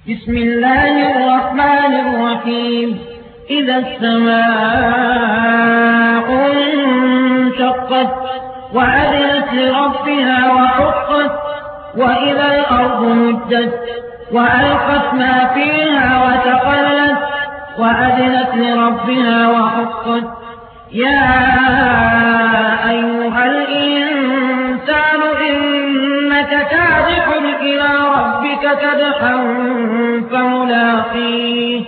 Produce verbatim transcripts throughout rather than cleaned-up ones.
بسم الله الرحمن الرحيم إذا السماء انشقت وأذنت لربها وحقت وإذا الأرض مدت وألقت ما فيها وتقلت وأذنت لربها وحقت يا أيها الإنسان إنك كادح إلى ربك كدحا فملاقيه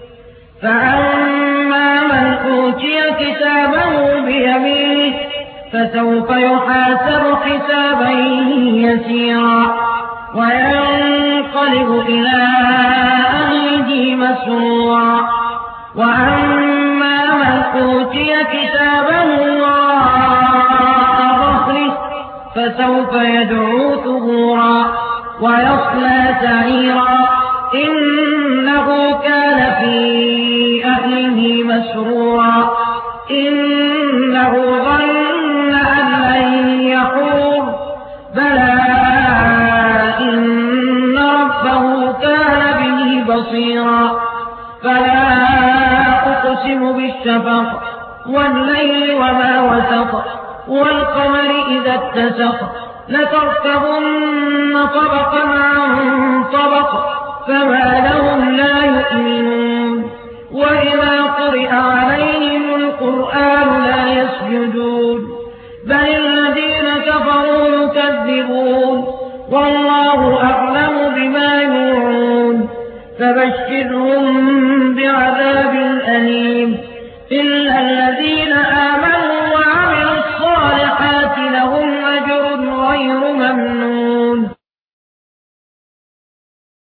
فأما من أوتي كتابه بيمينه فسوف يحاسب حسابا يسيرا وينقلب إلى أهله مسرورا وأما من أوتي كتابه وراء ظهره فسوف يدعو ثبورا ويصلى سعيرا إنه كان في أهله مسرورا إنه ظن أن لن يحور بلى إن ربه كان به بصيرا فلا أقسم بالشفق والليل وما وسق والقمر إذا اتسق لتركبن طبقا عن